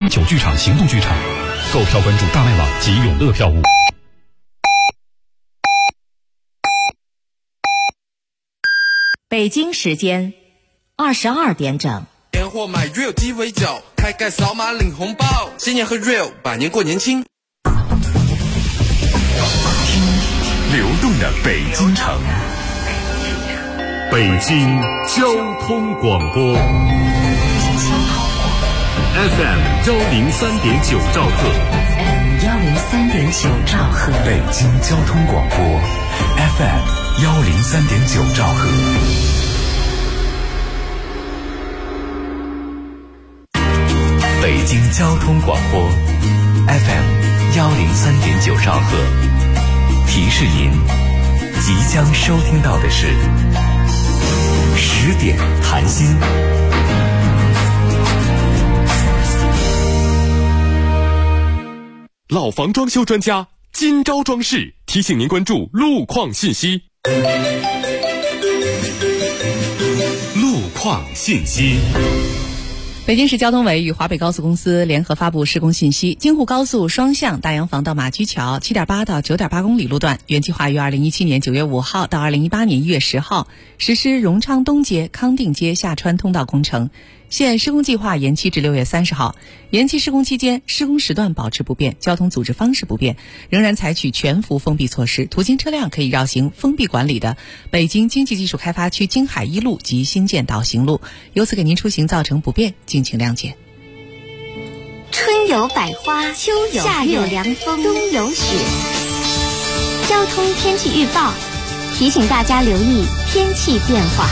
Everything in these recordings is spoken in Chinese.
9剧场行动剧场，购票关注大麦网及永乐票务。 北京时间22点整。 年货买 Real 鸡尾酒，开盖扫码领红包，新年喝 Real， 百年过年轻。 听流动的北京城，北京交通广播 FM 103.9兆赫， 103.9兆赫， 北京交通广播 FM 103.9兆赫。北京交通广播 FM 103.9兆赫，提示您即将收听到的是10点谈心。 老房装修专家今朝装饰提醒您关注路况信息。 路况信息。 北京市交通委与华北高速公司联合发布施工信息，京沪高速双向大洋房到马驹桥 7.8 到 9.8 公里路段，原计划于2017年9月5号到2018年1月10号实施荣昌东街、康定街下穿通道工程，现施工计划延期至6月30号。延期施工期间，施工时段保持不变，交通组织方式不变，仍然采取全幅封闭措施，途经车辆可以绕行封闭管理的北京经济技术开发区京海一路及新建导行路，由此给您出行造成不便，敬请谅解。 春有百花，秋有夏有凉风，冬有雪。交通天气预报提醒大家留意天气变化。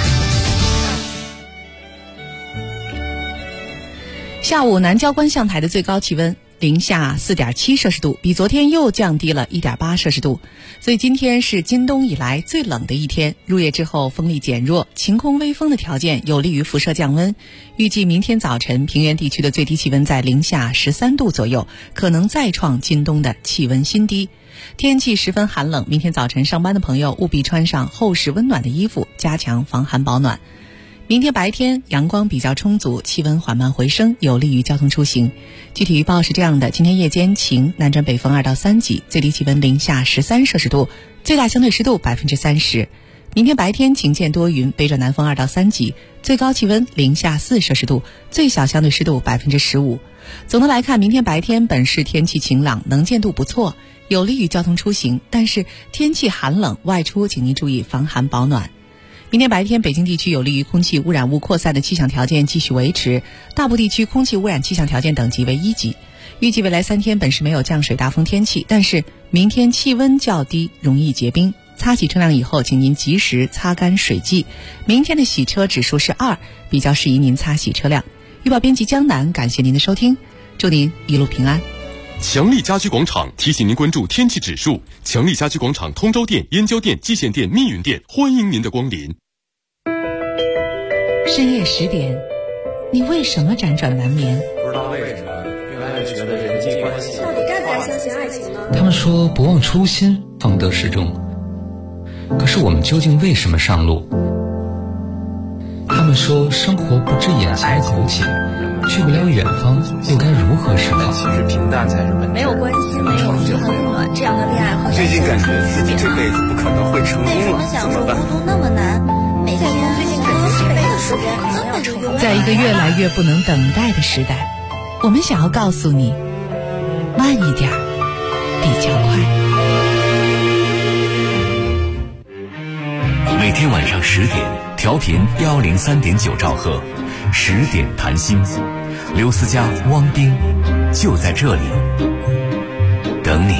下午南郊观象台的最高气温零下4.7摄氏度，比昨天又降低了1.8摄氏度，所以今天是今冬以来最冷的一天。入夜之后风力减弱，晴空微风的条件有利于辐射降温。预计明天早晨平原地区的最低气温在零下13度左右，可能再创今冬的气温新低。天气十分寒冷，明天早晨上班的朋友务必穿上厚实温暖的衣服，加强防寒保暖。明天白天阳光比较充足，气温缓慢回升，有利于交通出行。具体预报是这样的：今天夜间晴，南转北风2到3级，最低气温零下13摄氏度，最大相对湿度30%。明天白天晴间多云，北转南风2到3级，最高气温零下4摄氏度，最小相对湿度15%。总的来看，明天白天本市天气晴朗，能见度不错，有利于交通出行，但是天气寒冷，外出请您注意防寒保暖。明天白天北京地区有利于空气污染物扩散的气象条件继续维持，大部地区空气污染气象条件等级为1级。预计未来3天本市没有降水大风天气，但是明天气温较低，容易结冰。擦洗车辆以后请您及时擦干水迹。明天的洗车指数是2，比较适宜您擦洗车辆。预报编辑江南，感谢您的收听，祝您一路平安。 强力家居广场提醒您关注天气指数。强力家居广场通州店、燕郊店、蓟县店、密云店欢迎您的光临。 深夜10点，你为什么辗转难眠？ 不知道为什么，越来越觉得人际关系到底该不该相信爱情呢？ 他们说不忘初心，方得始终。可是我们究竟为什么上路？他们说生活不止眼前苟且，去不了远方，又该如何是好？ 其实平淡才是本质。 没有关系，没有很温暖，这样的恋爱好像最近感觉自己这辈子不可能会成功了，怎么办？ 孤独那么难，每天最近感觉这辈子时间可能要成功。 在一个越来越不能等待的时代，我们想要告诉你，慢一点比较快。 每天晚上10点，调频103.9兆赫，10点谈心，刘思佳、汪冰就在这里等你。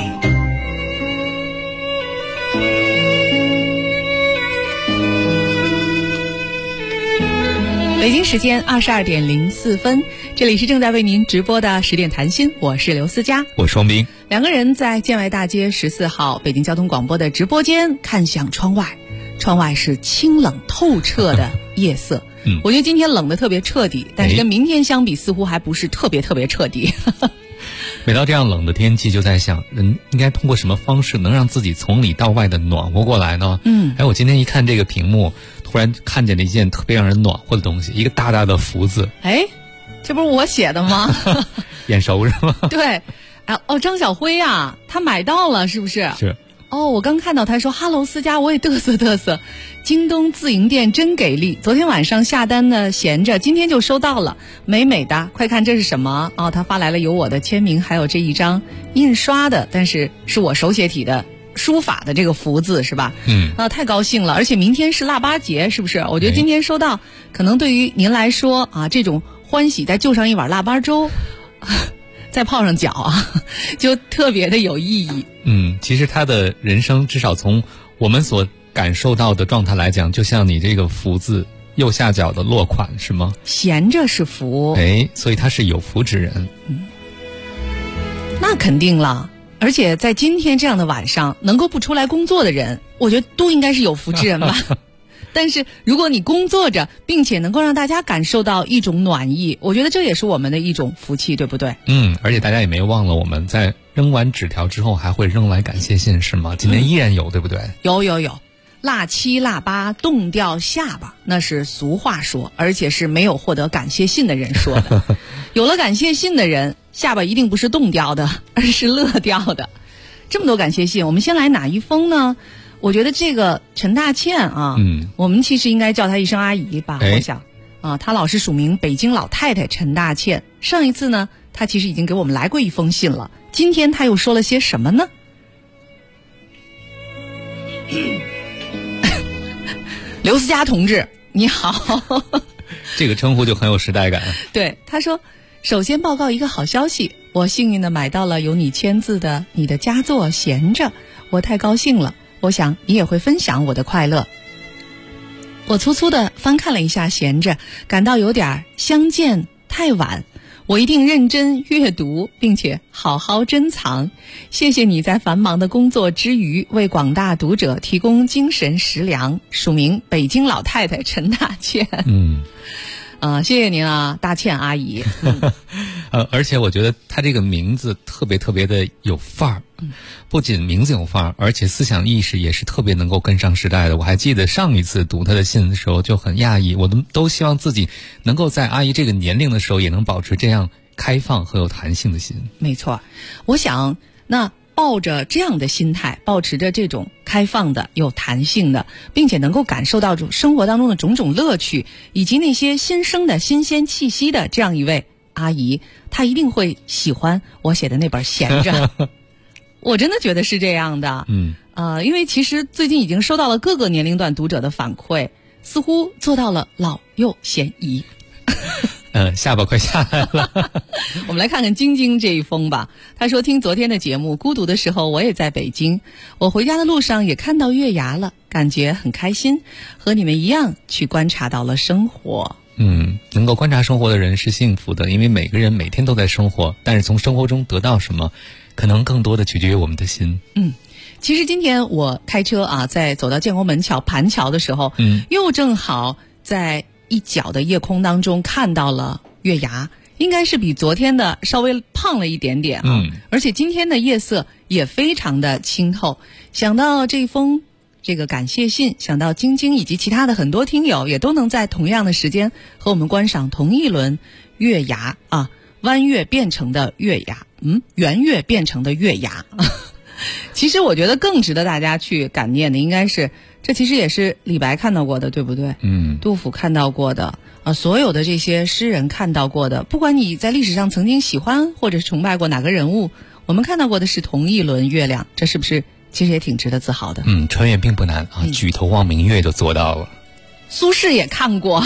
北京时间22点04分，这里是正在为您直播的10点谈心，我是刘思佳， 我是汪冰。 两个人在建外大街14号北京交通广播的直播间看向窗外，窗外是清冷透彻的夜色。我觉得今天冷得特别彻底，但是跟明天相比似乎还不是特别彻底。 每到这样冷的天气，就在想人应该通过什么方式能让自己从里到外的暖和过来呢？我今天一看这个屏幕，突然看见了一件特别让人暖和的东西，一个大大的福字。 这不是我写的吗？ 眼熟是吗？ 对，张小辉啊，他买到了是不是？ 是。 我刚看到他说哈喽思佳，我也嘚瑟。京东自营店真给力，昨天晚上下单的闲着，今天就收到了，美美的，快看这是什么？他发来了有我的签名，还有这一张印刷的，但是是我手写体的书法的这个福字是吧？太高兴了，而且明天是腊八节，是不是？我觉得今天收到，可能对于您来说啊，这种欢喜再就上一碗腊八粥。再泡上脚啊，就特别的有意义。 其实他的人生至少从我们所感受到的状态来讲，就像你这个福字右下角的落款是吗？ 闲着是福， 所以他是有福之人。 那肯定了。而且在今天这样的晚上，能够不出来工作的人，我觉得都应该是有福之人吧。但是如果你工作着，并且能够让大家感受到一种暖意，我觉得这也是我们的一种福气，对不对？ 而且大家也没忘了，我们在扔完纸条之后还会扔来感谢信，是吗？今天依然有，对不对？ 有。腊七腊八冻掉下巴，那是俗话说，而且是没有获得感谢信的人说的。有了感谢信的人，下巴一定不是冻掉的，而是乐掉的。这么多感谢信，我们先来哪一封呢？我觉得这个陈大倩啊，我们其实应该叫她一声阿姨吧。我想她老是署名北京老太太陈大倩。上一次呢，她其实已经给我们来过一封信了。今天她又说了些什么呢？刘思佳同志，你好。 这个称呼就很有时代感。 对，她说，首先报告一个好消息，我幸运的买到了有你签字的你的佳作《闲着》，我太高兴了。我想你也会分享我的快乐。我粗粗的翻看了一下《闲着》，感到有点相见太晚，我一定认真阅读，并且好好珍藏。谢谢你在繁忙的工作之余，为广大读者提供精神食粮。署名北京老太太陈大倩。谢谢您啊，大倩阿姨。 而且我觉得她这个名字特别特别的有范儿，不仅名字有范儿，而且思想意识也是特别能够跟上时代的。我还记得上一次读她的信的时候就很讶异，我都希望自己能够在阿姨这个年龄的时候也能保持这样开放和有弹性的心。 没错，我想那抱着这样的心态，保持着这种开放的、有弹性的，并且能够感受到生活当中的种种乐趣，以及那些新生的新鲜气息的这样一位阿姨，她一定会喜欢我写的那本《闲着》。我真的觉得是这样的。因为其实最近已经收到了各个年龄段读者的反馈，似乎做到了老幼咸宜。 下巴快下来了。 我们来看看晶晶这一封吧。她说，听昨天的节目，孤独的时候我也在北京，我回家的路上也看到月牙了，感觉很开心，和你们一样去观察到了生活。 能够观察生活的人是幸福的，因为每个人每天都在生活，但是从生活中得到什么，可能更多的取决于我们的心。 其实今天我开车啊，在走到建国门桥盘桥的时候，又正好在一角的夜空当中看到了月牙，应该是比昨天的稍微胖了一点点啊。而且今天的夜色也非常的清透。想到这封这个感谢信，想到晶晶以及其他的很多听友也都能在同样的时间和我们观赏同一轮月牙啊，弯月变成的月牙，圆月变成的月牙。其实我觉得更值得大家去感念的应该是，这其实也是李白看到过的，对不对？杜甫看到过的所有的这些诗人看到过的，不管你在历史上曾经喜欢或者是崇拜过哪个人物，我们看到过的是同一轮月亮，这是不是其实也挺值得自豪的？ 穿越并不难啊，举头望明月就做到了。 苏轼也看过。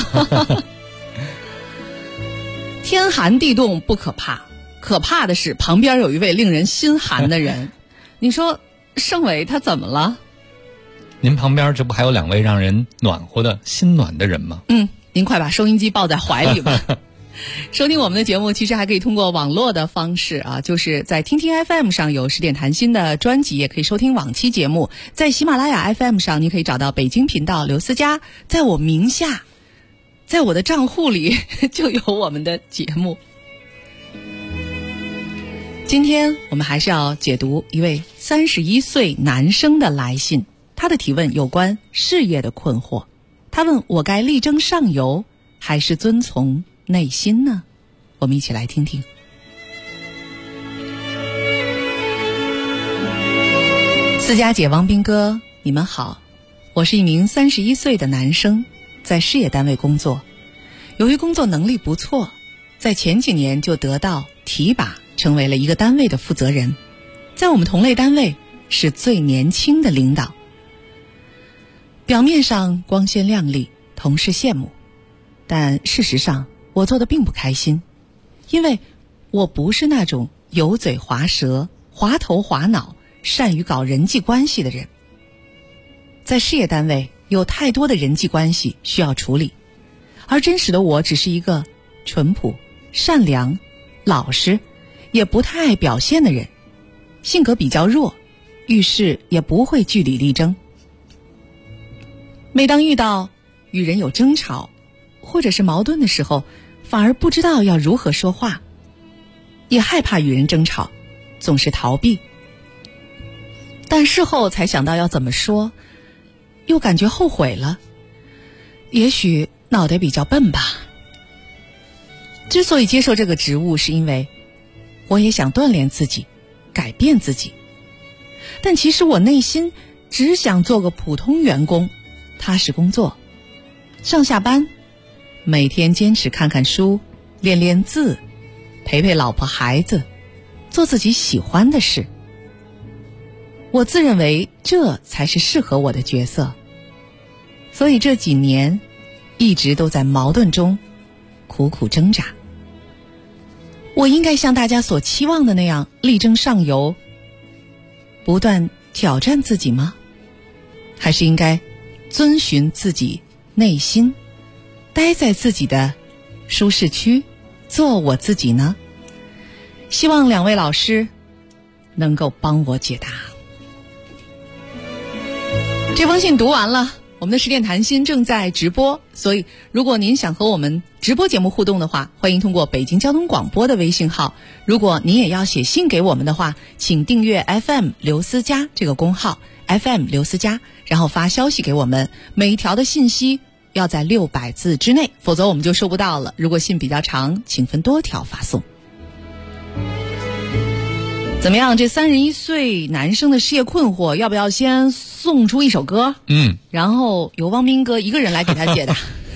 天寒地冻不可怕，可怕的是旁边有一位令人心寒的人。你说盛伟他怎么了？ 您旁边这不还有2位让人暖和的心暖的人吗？ 您快把收音机抱在怀里吧。收听我们的节目其实还可以通过网络的方式啊，就是在听听 FM 上有10点谈心的专辑，也可以收听往期节目。在喜马拉雅 FM 上你可以找到北京频道刘思佳，在我名下，在我的账户里就有我们的节目。今天我们还是要解读一位31岁男生的来信，他的提问有关事业的困惑。他问我该力争上游还是遵从内心呢？ 我们一起来听听。思佳姐、王斌哥，你们好，我是一名31岁的男生，在事业单位工作。由于工作能力不错，在前几年就得到提拔，成为了一个单位的负责人，在我们同类单位是最年轻的领导。表面上光鲜亮丽，同事羡慕，但事实上我做得并不开心，因为我不是那种油嘴滑舌、滑头滑脑、善于搞人际关系的人。在事业单位有太多的人际关系需要处理，而真实的我只是一个淳朴、善良、老实，也不太爱表现的人，性格比较弱，遇事也不会据理力争。每当遇到与人有争吵或者是矛盾的时候，反而不知道要如何说话，也害怕与人争吵，总是逃避。但事后才想到要怎么说，又感觉后悔了，也许脑袋比较笨吧。之所以接受这个职务，是因为我也想锻炼自己，改变自己。但其实我内心只想做个普通员工，踏实工作，上下班，每天坚持看看书，练练字，陪陪老婆孩子，做自己喜欢的事。我自认为这才是适合我的角色，所以这几年一直都在矛盾中苦苦挣扎。我应该像大家所期望的那样力争上游，不断挑战自己吗？还是应该遵循自己内心，待在自己的舒适区，做我自己呢？希望两位老师能够帮我解答。这封信读完了，我们的10点谈心正在直播，所以如果您想和我们直播节目互动的话，欢迎通过北京交通广播的微信号。如果您也要写信给我们的话，请订阅 FM 刘思佳这个公号 FM 刘思佳，然后发消息给我们，每一条的信息要在600字之内，否则我们就收不到了。如果信比较长，请分多条发送。怎么样，这31岁男生的事业困惑，要不要先送出一首歌？然后由汪斌哥一个人来给他解答。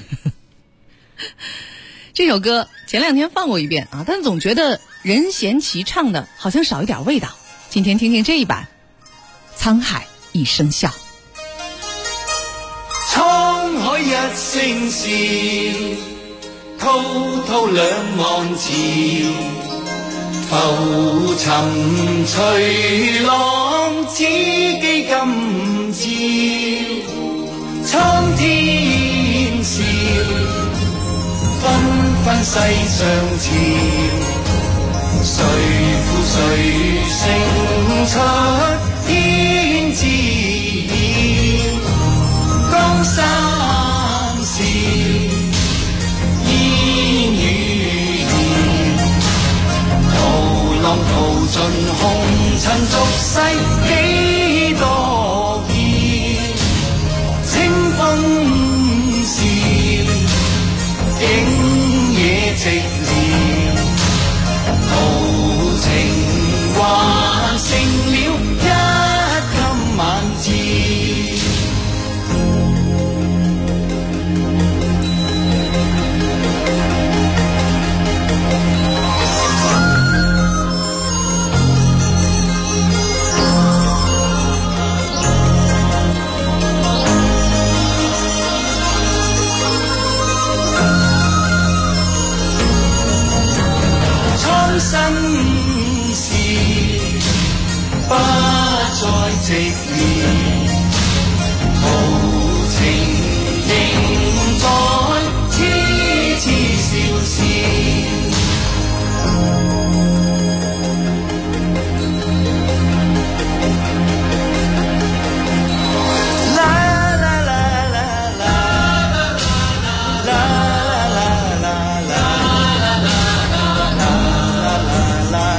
这首歌前2天放过一遍啊，但总觉得任贤齐唱的好像少一点味道。今天听听这一版《沧海一声笑》。 沧海一聲笑，滔滔兩岸潮，浮沉隨浪，只記今朝。蒼天笑，紛紛世上潮，誰負誰勝出天知曉。江山笑，煙雨遙，濤浪淘盡紅塵俗世幾多變，清風笑，景野寂寥，豪情還剩了一襟晚照。生事不再寂寥，豪情仍在痴痴笑笑。啦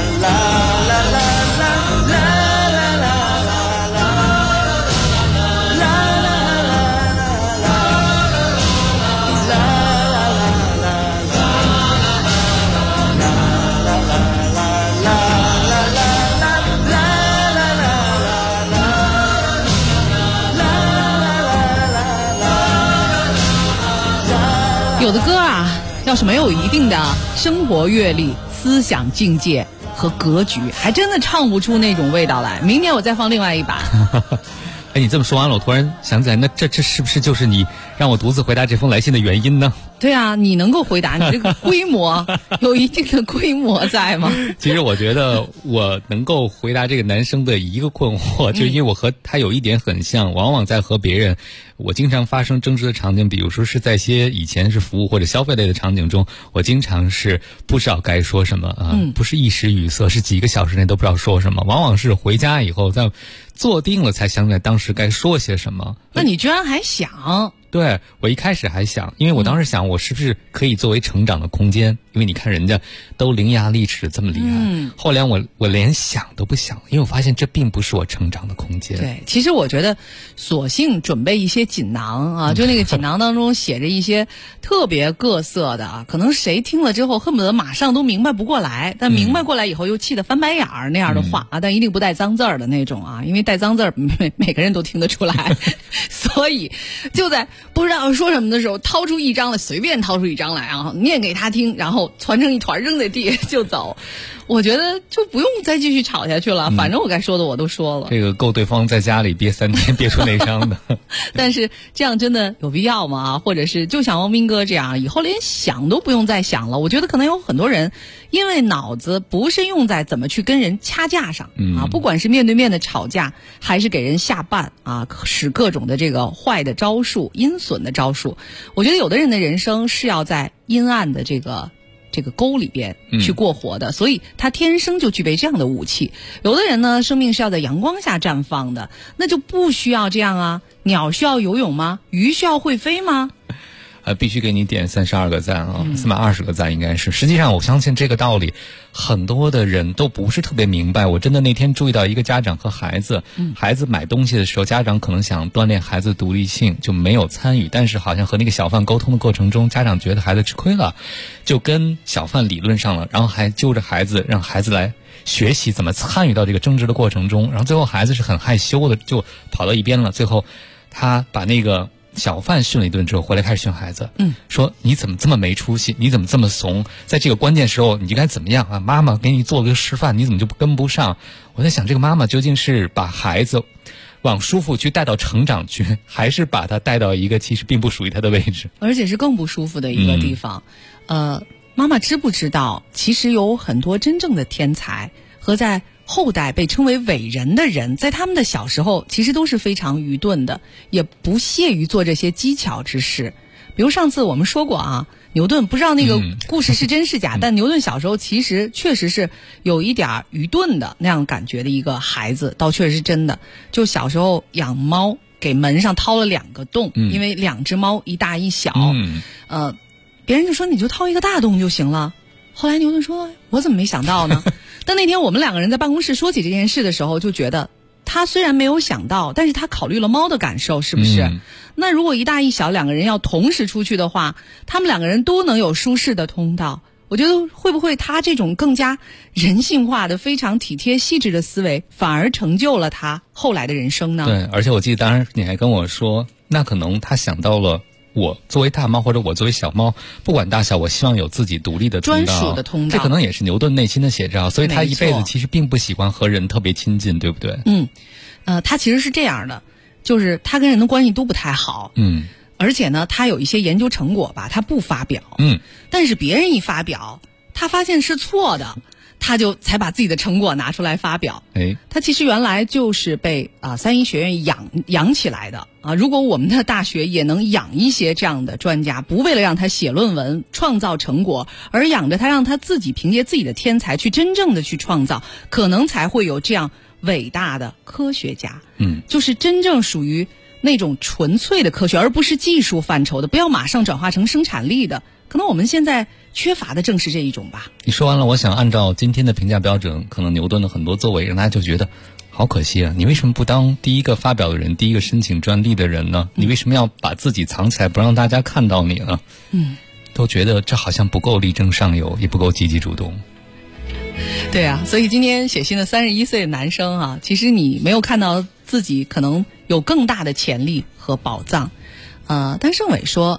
有的歌啊，要是没有一定的生活阅历、思想境界和格局，还真的唱不出那种味道来。明年我再放另外一版。 哎，你这么说完了，我突然想起来，那这是不是就是你让我独自回答这封来信的原因呢？ 对啊，你能够回答，你这个规模有一定的规模在吗？ 其实我觉得我能够回答这个男生的一个困惑，就因为我和他有一点很像，往往在和别人我经常发生争执的场景，比如说是在一些以前是服务或者消费类的场景中，我经常是不知道该说什么啊，不是一时语塞，是几个小时内都不知道说什么，往往是回家以后在坐定了才想起来当时该说些什么。 那你居然还想？ 对，我一开始还想，因为我当时想我是不是可以作为成长的空间，因为你看人家都伶牙俐齿这么厉害，后来我连想都不想，因为我发现这并不是我成长的空间。 对，其实我觉得索性准备一些锦囊啊，就那个锦囊当中写着一些特别各色的啊，可能谁听了之后恨不得马上都明白不过来，但明白过来以后又气得翻白眼儿那样的话啊，但一定不带脏字儿的那种啊，因为带脏字儿每个人都听得出来，所以就在不知道说什么的时候，随便掏出一张来啊，念给他听，然后团成一团扔在地就走。我觉得就不用再继续吵下去了，反正我该说的我都说了。 这个够对方在家里憋3天憋出内伤的。 但是这样真的有必要吗？或者是就像王斌哥这样，以后连想都不用再想了。我觉得可能有很多人因为脑子不是用在怎么去跟人掐架上啊，不管是面对面的吵架，还是给人下绊啊，使各种的这个坏的招数、阴损的招数。我觉得有的人的人生是要在阴暗的这个沟里边去过活的，所以他天生就具备这样的武器。有的人呢，生命是要在阳光下绽放的，那就不需要这样啊。鸟需要游泳吗？鱼需要会飞吗？ 必须给你点32个赞啊，320个赞应该是。实际上我相信这个道理很多的人都不是特别明白。我真的那天注意到一个家长和孩子，孩子买东西的时候，家长可能想锻炼孩子独立性，就没有参与，但是好像和那个小贩沟通的过程中，家长觉得孩子吃亏了，就跟小贩理论上了，然后还揪着孩子让孩子来学习怎么参与到这个争执的过程中，然后最后孩子是很害羞的就跑到一边了。最后他把那个小贩训了一顿之后回来开始训孩子，说你怎么这么没出息，你怎么这么怂，在这个关键时候你就该怎么样啊？妈妈给你做个示范，你怎么就跟不上？我在想这个妈妈究竟是把孩子往舒服去带到成长去，还是把他带到一个其实并不属于他的位置， 而且是更不舒服的一个地方。妈妈知不知道其实有很多真正的天才和在后代被称为伟人的人，在他们的小时候其实都是非常愚钝的，也不屑于做这些机巧之事。比如上次我们说过啊，牛顿，不知道那个故事是真是假，但牛顿小时候其实确实是有一点愚钝的那样感觉的一个孩子，倒确实是真的。就小时候养猫，给门上掏了2个洞，因为2只猫一大一小，别人就说你就掏一个大洞就行了。后来牛顿说我怎么没想到呢？但那天我们2个人在办公室说起这件事的时候，就觉得他虽然没有想到，但是他考虑了猫的感受，是不是？那如果一大一小2个人要同时出去的话，他们2个人都能有舒适的通道，我觉得会不会他这种更加人性化的非常体贴细致的思维反而成就了他后来的人生呢？ 对，而且我记得当时你还跟我说，那可能他想到了我作为大猫或者我作为小猫，不管大小，我希望有自己独立的通道， 专属的通道。 这可能也是牛顿内心的写照，所以他一辈子其实并不喜欢和人特别亲近，对不对？ 他其实是这样的，就是他跟人的关系都不太好，而且呢，他有一些研究成果吧，他不发表，但是别人一发表，他发现是错的，他就才把自己的成果拿出来发表。他其实原来就是被三一学院养起来的啊。如果我们的大学也能养一些这样的专家，不为了让他写论文创造成果，而养着他，让他自己凭借自己的天才去真正的去创造，可能才会有这样伟大的科学家。就是真正属于那种纯粹的科学，而不是技术范畴的，不要马上转化成生产力的。可能我们现在缺乏的正是这一种吧。 你说完了，我想按照今天的评价标准，可能牛顿的很多作为让大家就觉得好可惜啊，你为什么不当第一个发表的人，第一个申请专利的人呢？你为什么要把自己藏起来不让大家看到你呢？都觉得这好像不够力争上游，也不够积极主动。 对啊，所以今天写信的31岁的男生啊，其实你没有看到自己可能有更大的潜力和宝藏。但盛伟说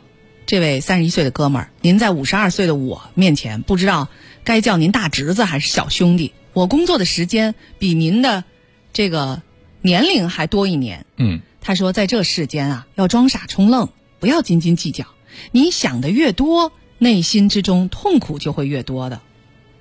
这位31岁的哥们儿，您在52岁的我面前不知道该叫您大侄子还是小兄弟，我工作的时间比您的这个年龄还多一年。他说在这世间啊，要装傻充愣，不要斤斤计较，你想的越多，内心之中痛苦就会越多的。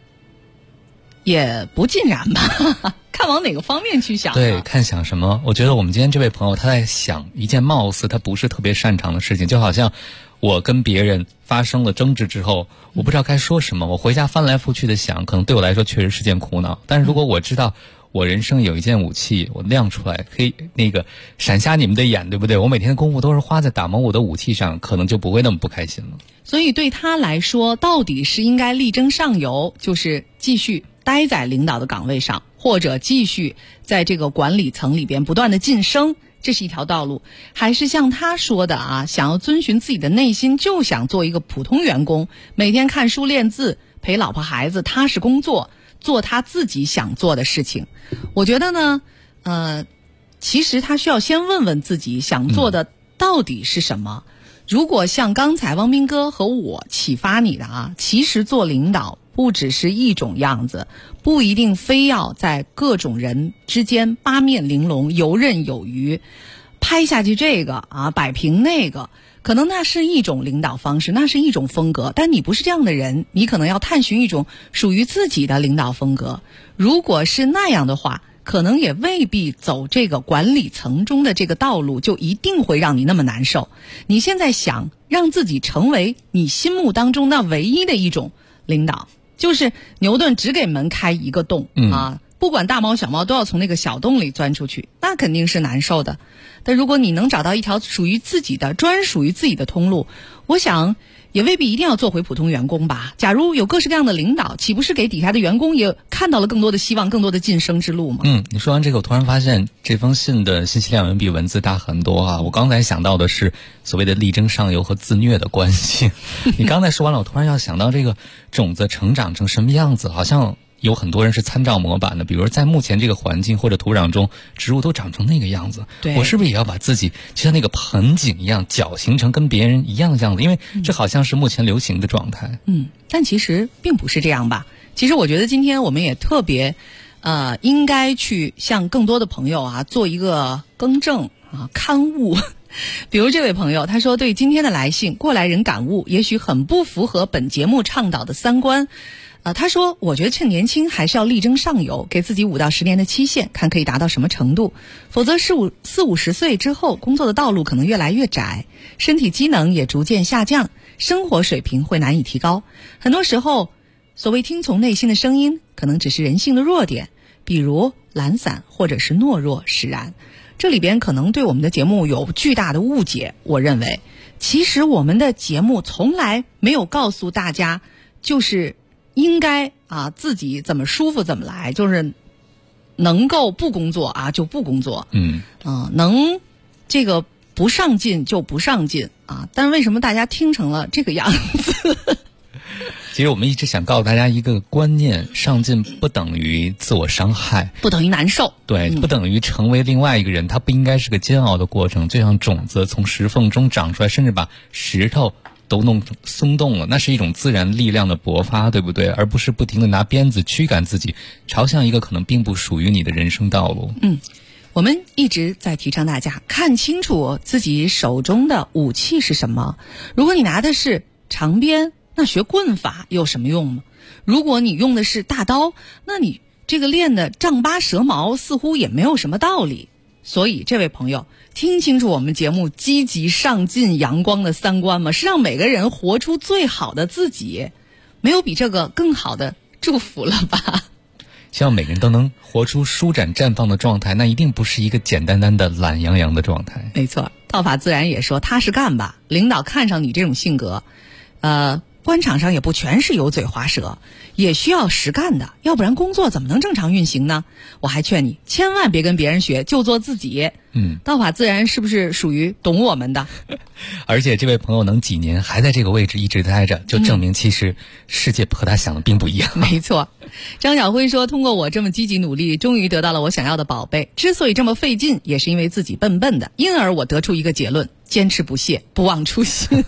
也不尽然吧，看往哪个方面去想。 对，看想什么。我觉得我们今天这位朋友他在想一件貌似他不是特别擅长的事情，就好像我跟别人发生了争执之后，我不知道该说什么，我回家翻来覆去的想，可能对我来说确实是件苦恼。但是如果我知道我人生有一件武器，我亮出来可以闪瞎你们的眼，对不对？我每天的功夫都是花在打磨我的武器上，可能就不会那么不开心了。 所以对他来说，到底是应该力争上游，就是继续待在领导的岗位上，或者继续在这个管理层里边不断的晋升，这是一条道路，还是像他说的啊，想要遵循自己的内心，就想做一个普通员工，每天看书练字，陪老婆孩子，踏实工作，做他自己想做的事情。我觉得呢，其实他需要先问问自己想做的到底是什么。如果像刚才汪斌哥和我启发你的啊，其实做领导不只是一种样子，不一定非要在各种人之间八面玲珑，游刃有余，拍下去这个啊，摆平那个，可能那是一种领导方式，那是一种风格，但你不是这样的人，你可能要探寻一种属于自己的领导风格。如果是那样的话，可能也未必走这个管理层中的这个道路就一定会让你那么难受。你现在想让自己成为你心目当中那唯一的一种领导，就是牛顿只给门开一个洞啊，不管大猫小猫都要从那个小洞里钻出去，那肯定是难受的。但如果你能找到一条属于自己的专属于自己的通路，我想也未必一定要做回普通员工吧。假如有各式各样的领导，岂不是给底下的员工也看到了更多的希望，更多的晋升之路吗？ 你说完这个，我突然发现这封信的信息量远比文字大很多啊！我刚才想到的是所谓的力争上游和自虐的关系。你刚才说完了，我突然要想到这个种子成长成什么样子，好像有很多人是参照模板的，比如在目前这个环境或者土壤中，植物都长成那个样子，我是不是也要把自己就像那个盆景一样搅形成跟别人一样的样子？因为这好像是目前流行的状态。 但其实并不是这样吧。其实我觉得今天我们也特别应该去向更多的朋友啊做一个更正啊刊物。比如这位朋友他说，对今天的来信过来人感悟也许很不符合本节目倡导的三观。他说我觉得趁年轻还是要力争上游，给自己5到10年的期限，看可以达到什么程度，否则40-50岁之后工作的道路可能越来越窄，身体机能也逐渐下降，生活水平会难以提高。很多时候所谓听从内心的声音，可能只是人性的弱点，比如懒散或者是懦弱使然。这里边可能对我们的节目有巨大的误解。我认为其实我们的节目从来没有告诉大家就是应该自己怎么舒服怎么来，就是能够不工作就不工作，能这个不上进就不上进但为什么大家听成了这个样子？ 其实我们一直想告诉大家一个观念，上进不等于自我伤害， 不等于难受， 对，不等于成为另外一个人，它不应该是个煎熬的过程，就像种子从石缝中长出来，甚至把石头都弄松动了，那是一种自然力量的勃发，对不对？而不是不停地拿鞭子驱赶自己，朝向一个可能并不属于你的人生道路。 我们一直在提倡大家看清楚自己手中的武器是什么。如果你拿的是长鞭，那学棍法有什么用吗？如果你用的是大刀，那你这个练的丈八蛇矛似乎也没有什么道理。所以这位朋友听清楚我们节目积极上进阳光的三观吗？是让每个人活出最好的自己，没有比这个更好的祝福了吧？ 希望每个人都能活出舒展绽放的状态，那一定不是一个简单单的懒洋洋的状态。 没错，道法自然也说踏实干吧，领导看上你这种性格官场上也不全是油嘴滑舌，也需要实干的，要不然工作怎么能正常运行呢？我还劝你千万别跟别人学，就做自己。道法自然是不是属于懂我们的？ 而且这位朋友能几年还在这个位置一直待着，就证明其实世界和他想的并不一样。 没错，张晓辉说，通过我这么积极努力，终于得到了我想要的宝贝。之所以这么费劲，也是因为自己笨笨的，因而我得出一个结论：坚持不懈，不忘初心。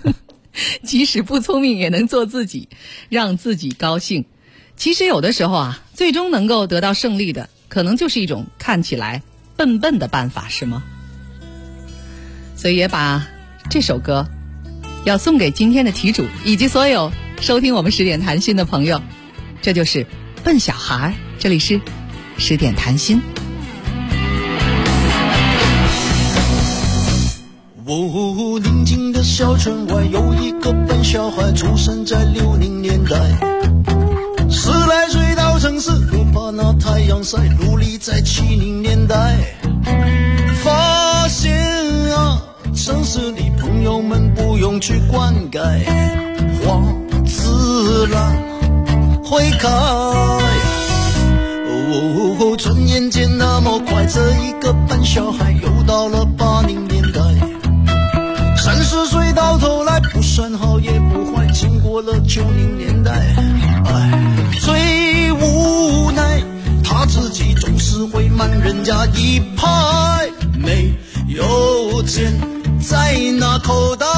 即使不聪明也能做自己，让自己高兴。其实有的时候啊，最终能够得到胜利的，可能就是一种看起来笨笨的办法，是吗？所以也把这首歌要送给今天的题主以及所有收听我们10点谈心的朋友，这就是笨小孩。这里是10点谈心。 宁静的小村外有一个笨小孩，出生在60年代，10来岁到城市，又怕那太阳晒，努力在70年代发现啊，城市里朋友们不用去灌溉，花自然会开。转眼间那么快，这一个笨小孩又到了80年代，30岁到头来不算好也不坏，经过了90年代，最无奈他自己总是会慢人家一拍，没有钱在那口袋，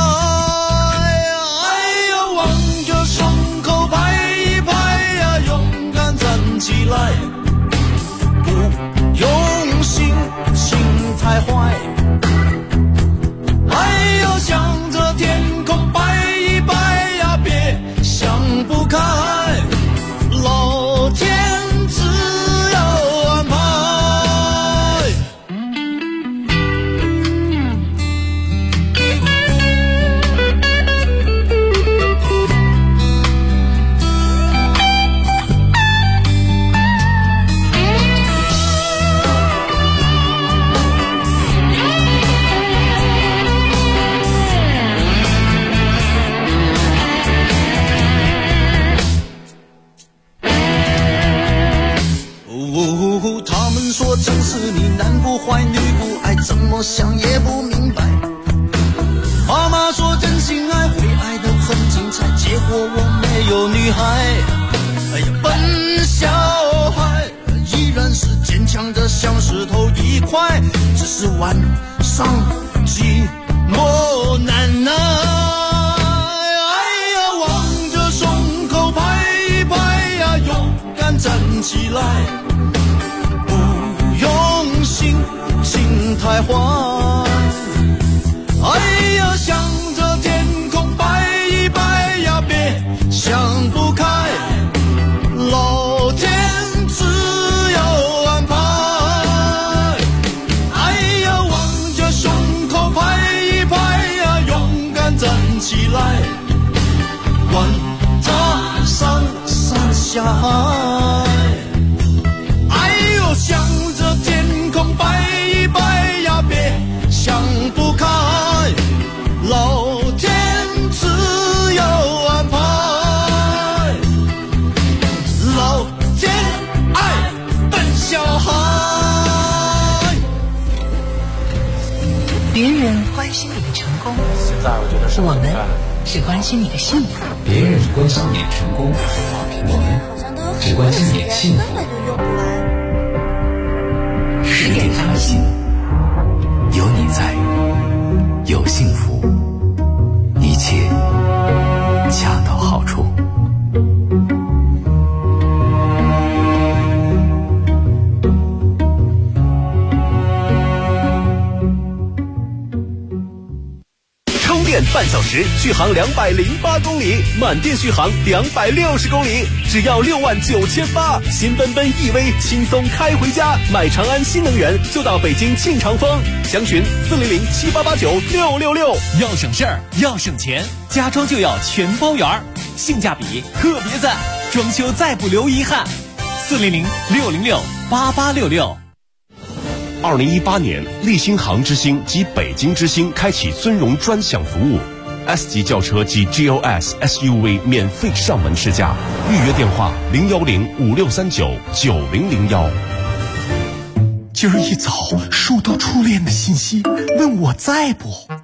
哎呀，望着胸口拍一拍呀，勇敢站起来，不用心太坏，哎呦，向着天空摆一摆呀，别想不开，老天自有安排。他们说城市里男不坏女不爱，怎么想也不明白。妈妈说真心爱会爱得很精彩，结果我没有女孩。哎呀，笨小孩依然是坚强的像石头一块，只是晚上寂寞难耐。哎呀，望着胸口拍一拍呀，勇敢站起来，心太坏，哎呀，向着天空摆一摆呀，别想不开，老天自有安排。哎呀，望着胸口拍一拍呀，勇敢站起来，管他上山下海，哎呦，向着天空摆一摆呀，别想不开，老天自有安排，老天爱笨小孩。 别人关心你的成功， 现在我觉得我们只关心你的幸福。 别人关心你的成功，我们只关心你的幸福。 10点谈心，有你在，有幸福，一切恰到好处。 充电半小时，续航208公里，满电续航260公里，只要69800，新奔奔 EV 轻松开回家。买长安新能源就到北京庆长丰，详询40078896666。 要省事儿，要省钱，家装就要全包圆，性价比特别赞，装修再不留遗憾。40066068866。 2018年，立新航之星及北京之星开启尊荣专享服务 ，S 级轿车及 GLS SUV 免费上门试驾，预约电话01056399001。 今儿一早收到初恋的信息，问我在不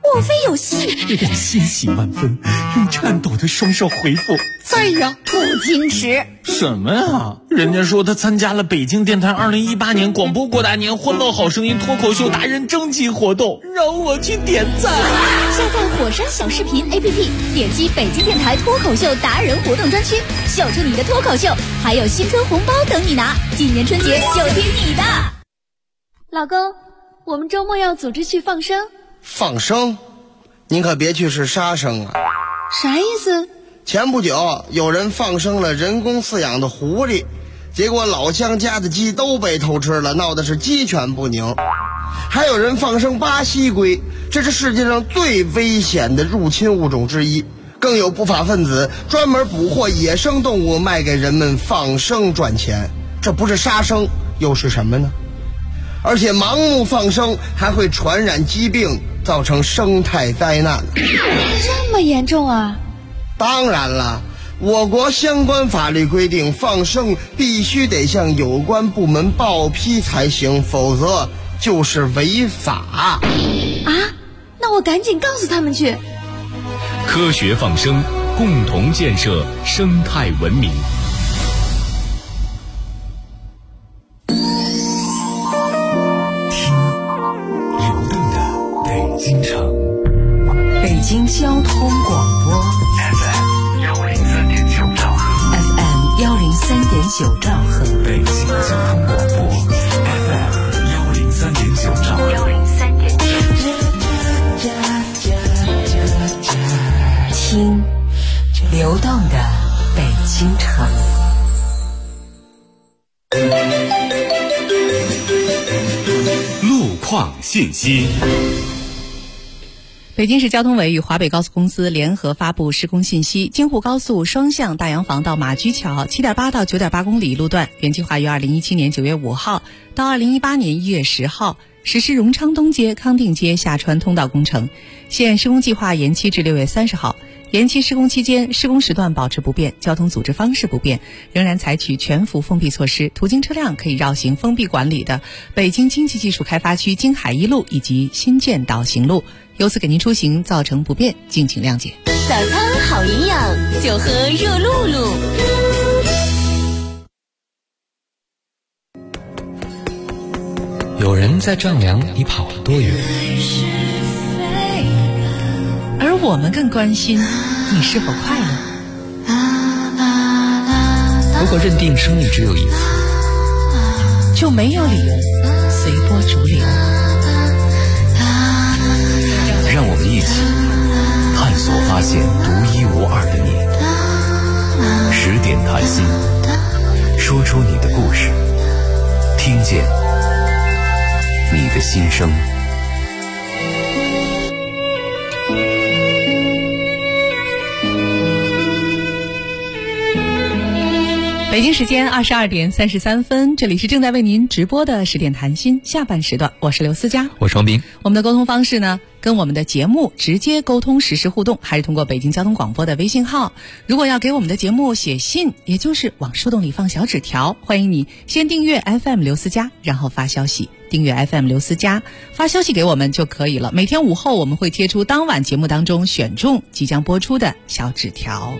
莫非有戏？ 我欣喜万分，用颤抖的双手回复：在呀。 不矜持。 什么呀？人家说他参加了北京电台2018年广播过大年欢乐好声音脱口秀达人征集活动，让我去点赞。 下载火山小视频 APP， 点击北京电台脱口秀达人活动专区，秀出你的脱口秀，还有新春红包等你拿。今年春节就听你的。 老公，我们周末要组织去放生。 放生？您可别去是杀生啊！ 啥意思？ 前不久有人放生了人工饲养的狐狸，结果老乡家的鸡都被偷吃了，闹的是鸡犬不宁。还有人放生巴西龟，这是世界上最危险的入侵物种之一。更有不法分子专门捕获野生动物卖给人们放生赚钱，这不是杀生又是什么呢？而且盲目放生还会传染疾病，造成生态灾难。 这么严重啊？ 当然了，我国相关法律规定，放生必须得向有关部门报批才行，否则就是违法。 啊？那我赶紧告诉他们去。 科学放生，共同建设生态文明。 京城， 北京交通广播 FM 103.9兆赫 ，FM 103.9兆赫， 北京交通广播 FM 103.9兆赫 ，103.9，听流动的北京城。 路况信息。 北京市交通委与华北高速公司联合发布施工信息：京沪高速双向大洋房到马驹桥 7.8 到 9.8 公里路段，原计划于2017年9月5号到2018年1月10号实施荣昌东街、康定街下穿通道工程，现施工计划延期至6月30号。延期施工期间，施工时段保持不变，交通组织方式不变，仍然采取全幅封闭措施，途经车辆可以绕行封闭管理的北京经济技术开发区京海一路以及新建岛行路，由此给您出行造成不便，敬请谅解。 早餐好营养，就喝热露露。 有人在丈量你跑了多远， 而我们更关心你是否快乐。 如果认定生命只有一次， 就没有理由随波逐流。 让我们一起探索发现独一无二的你。10点谈心，说出你的故事，听见你的心声。 北京时间22点33分，这里是正在为您直播的10点谈心下半时段，我是刘思佳， 我是王斌。 我们的沟通方式呢，跟我们的节目直接沟通实时互动，还是通过北京交通广播的微信号。如果要给我们的节目写信，也就是往树洞里放小纸条，欢迎你先订阅 FM 刘思佳，然后发消息，订阅 FM 刘思佳，发消息给我们就可以了。每天午后我们会贴出当晚节目当中选中即将播出的小纸条。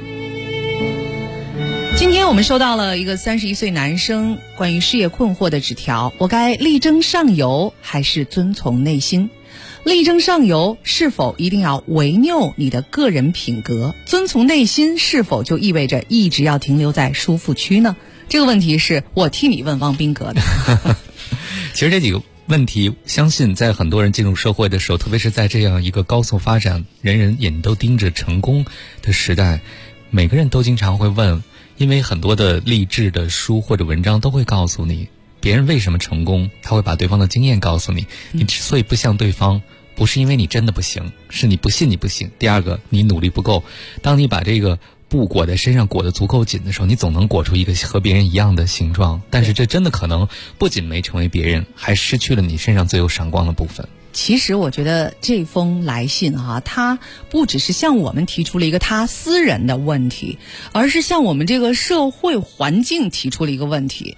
今天我们收到了一个31岁男生关于事业困惑的纸条，我该力争上游还是遵从内心？力争上游是否一定要违拗你的个人品格？遵从内心是否就意味着一直要停留在舒服区呢？这个问题是我替你问汪斌哥的。 其实这几个问题，相信在很多人进入社会的时候，特别是在这样一个高速发展、人人眼都盯着成功的时代，每个人都经常会问。因为很多的励志的书或者文章都会告诉你别人为什么成功，他会把对方的经验告诉你。你之所以不像对方，不是因为你真的不行，是你不信你不行。第二个，你努力不够。当你把这个布裹在身上裹得足够紧的时候，你总能裹出一个和别人一样的形状。但是这真的可能不仅没成为别人，还失去了你身上最有闪光的部分。 其实我觉得这封来信它不只是向我们提出了一个他私人的问题，而是向我们这个社会环境提出了一个问题。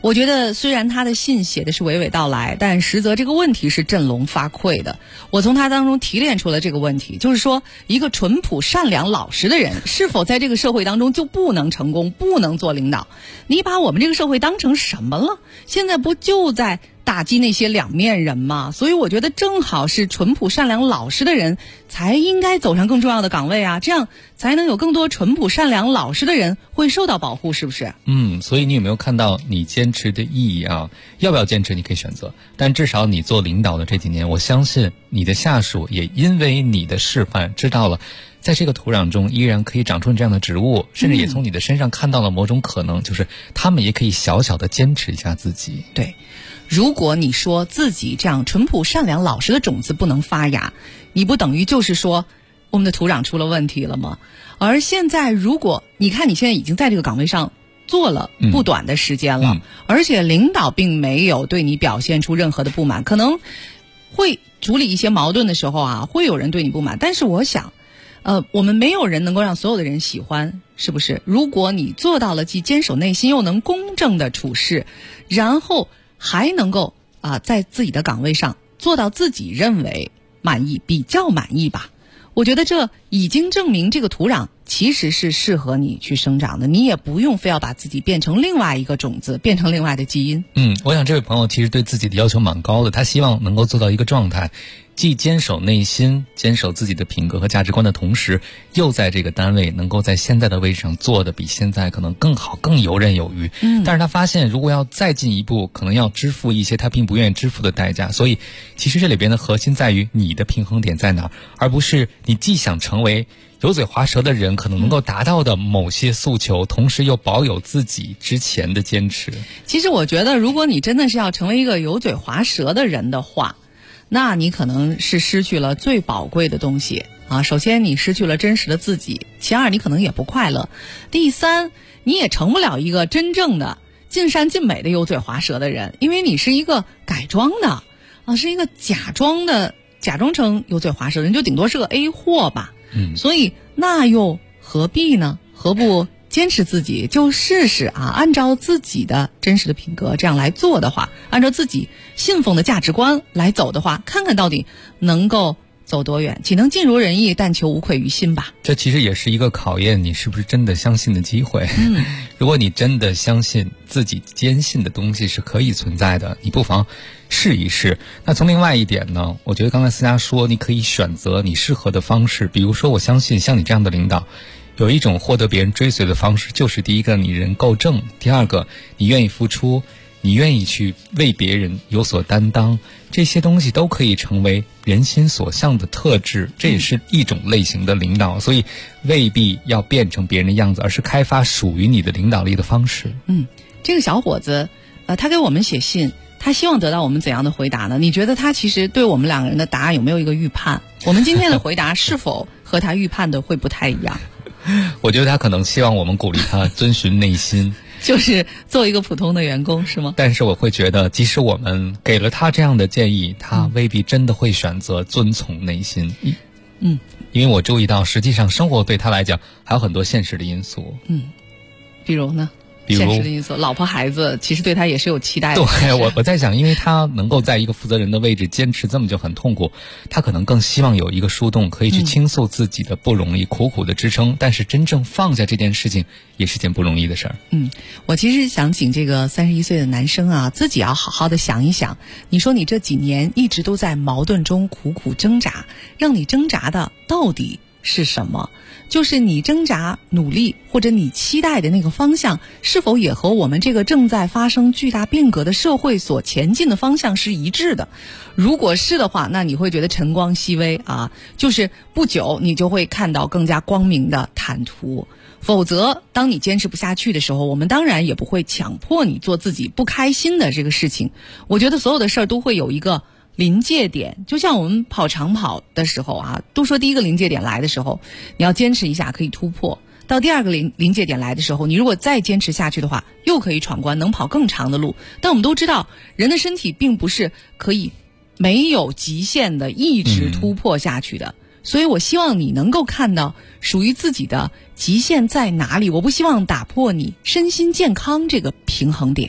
我觉得虽然他的信写的是娓娓道来，但实则这个问题是振聋发聩的。我从他当中提炼出了这个问题，就是说一个淳朴善良老实的人是否在这个社会当中就不能成功，不能做领导？你把我们这个社会当成什么了？现在不就在打击那些两面人吗？所以我觉得正好是淳朴善良老实的人才应该走上更重要的岗位啊，这样才能有更多淳朴善良老实的人会受到保护，是不是？ 所以你有没有看到你坚持的意义啊？要不要坚持你可以选择，但至少你做领导的这几年，我相信你的下属也因为你的示范知道了在这个土壤中依然可以长出这样的植物，甚至也从你的身上看到了某种可能，就是他们也可以小小的坚持一下自己。 对，如果你说自己这样淳朴善良老实的种子不能发芽，你不等于就是说我们的土壤出了问题了吗？而现在如果你看你现在已经在这个岗位上做了不短的时间了，而且领导并没有对你表现出任何的不满，可能会处理一些矛盾的时候啊，会有人对你不满，但是我想我们没有人能够让所有的人喜欢，是不是？如果你做到了既坚守内心又能公正的处事，然后还能够在自己的岗位上做到自己认为满意，比较满意吧，我觉得这已经证明这个土壤其实是适合你去生长的，你也不用非要把自己变成另外一个种子，变成另外的基因。 我想这位朋友其实对自己的要求蛮高的，他希望能够做到一个状态，既坚守内心，坚守自己的品格和价值观的同时，又在这个单位能够在现在的位置上做的比现在可能更好，更游刃有余。但是他发现如果要再进一步，可能要支付一些他并不愿意支付的代价，所以其实这里边的核心在于你的平衡点在哪儿，而不是你既想成为油嘴滑舌的人可能能够达到的某些诉求，同时又保有自己之前的坚持。 其实我觉得如果你真的是要成为一个油嘴滑舌的人的话，那你可能是失去了最宝贵的东西啊！首先你失去了真实的自己，其二你可能也不快乐，第三你也成不了一个真正的尽善尽美的油嘴滑舌的人，因为你是一个改装的是一个假装成油嘴滑舌的人，就顶多是个 A 货吧。所以那又何必呢？何不坚持自己，就试试按照自己的真实的品格这样来做的话，按照自己信奉的价值观来走的话，看看到底能够走多远，岂能尽如人意，但求无愧于心吧。 这其实也是一个考验你是不是真的相信的机会。如果你真的相信自己坚信的东西是可以存在的，你不妨试一试。那从另外一点呢，我觉得刚才思佳说你可以选择你适合的方式，比如说我相信像你这样的领导有一种获得别人追随的方式，就是第一个你人够正，第二个你愿意付出，你愿意去为别人有所担当，这些东西都可以成为人心所向的特质，这也是一种类型的领导。所以未必要变成别人的样子，而是开发属于你的领导力的方式。 这个小伙子他给我们写信，他希望得到我们怎样的回答呢？你觉得他其实对我们两个人的答案有没有一个预判？我们今天的回答是否和他预判的会不太一样？ 我觉得他可能希望我们鼓励他遵循内心， 就是做一个普通的员工，是吗？ 但是我会觉得即使我们给了他这样的建议，他未必真的会选择遵从内心。因为我注意到实际上生活对他来讲还有很多现实的因素。 比如呢？现实的因素，老婆孩子其实对他也是有期待的。 对，我在想，因为他能够在一个负责人的位置坚持这么久很痛苦，他可能更希望有一个树洞可以去倾诉自己的不容易，苦苦的支撑，但是真正放下这件事情也是件不容易的事儿。 我其实想请这个31岁的男生自己要好好的想一想，你说你这几年一直都在矛盾中苦苦挣扎，让你挣扎的到底是什么？就是你挣扎努力或者你期待的那个方向，是否也和我们这个正在发生巨大变革的社会所前进的方向是一致的？如果是的话，那你会觉得晨光熹微就是不久你就会看到更加光明的坦途。否则当你坚持不下去的时候，我们当然也不会强迫你做自己不开心的这个事情。我觉得所有的事儿都会有一个临界点，就像我们跑长跑的时候都说第一个临界点来的时候，你要坚持一下可以突破，到第二个临界点来的时候，你如果再坚持下去的话，又可以闯关，能跑更长的路。但我们都知道，人的身体并不是可以没有极限的一直突破下去的。所以我希望你能够看到属于自己的极限在哪里，我不希望打破你身心健康这个平衡点。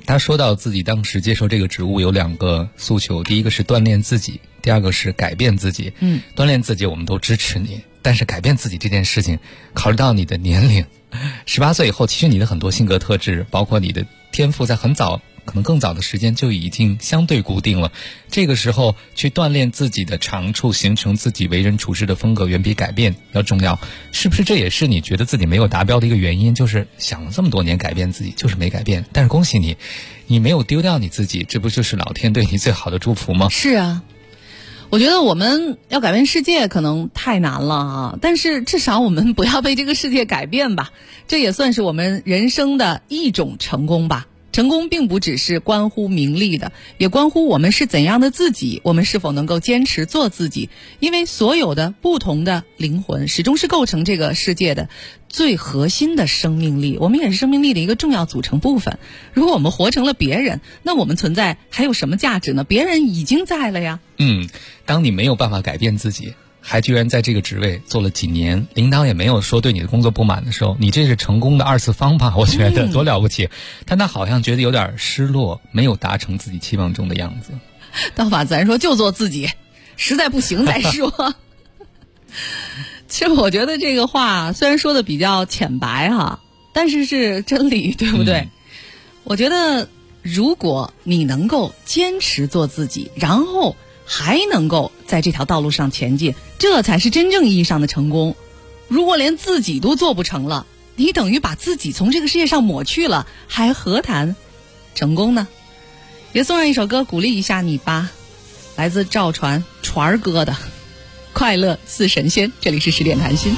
他说到自己当时接受这个职务有2个诉求，第一个是锻炼自己，第2个是改变自己。锻炼自己我们都支持你，但是改变自己这件事情，考虑到你的年龄，18岁以后，其实你的很多性格特质，包括你的天赋，在很早可能更早的时间就已经相对固定了。这个时候去锻炼自己的长处，形成自己为人处事的风格，远比改变要重要。是不是这也是你觉得自己没有达标的一个原因？就是想了这么多年改变自己，就是没改变。但是恭喜你，你没有丢掉你自己，这不就是老天对你最好的祝福吗？ 是啊，我觉得我们要改变世界可能太难了啊，但是至少我们不要被这个世界改变吧，这也算是我们人生的一种成功吧。成功并不只是关乎名利的，也关乎我们是怎样的自己，我们是否能够坚持做自己。因为所有的不同的灵魂始终是构成这个世界的最核心的生命力，我们也是生命力的一个重要组成部分。如果我们活成了别人，那我们存在还有什么价值呢？别人已经在了呀。 当你没有办法改变自己，还居然在这个职位做了几年，领导也没有说对你的工作不满的时候，你这是成功的2次方吧？我觉得多了不起。但他好像觉得有点失落，没有达成自己期望中的样子。 道法自然说就做自己，实在不行再说。其实我觉得这个话虽然说的比较浅白哈，但是是真理，对不对？我觉得如果你能够坚持做自己，然后还能够在这条道路上前进，这才是真正意义上的成功。如果连自己都做不成了，你等于把自己从这个世界上抹去了，还何谈成功呢？也送上一首歌鼓励一下你吧，来自赵传儿哥的《快乐似神仙》。这里是10点谈心。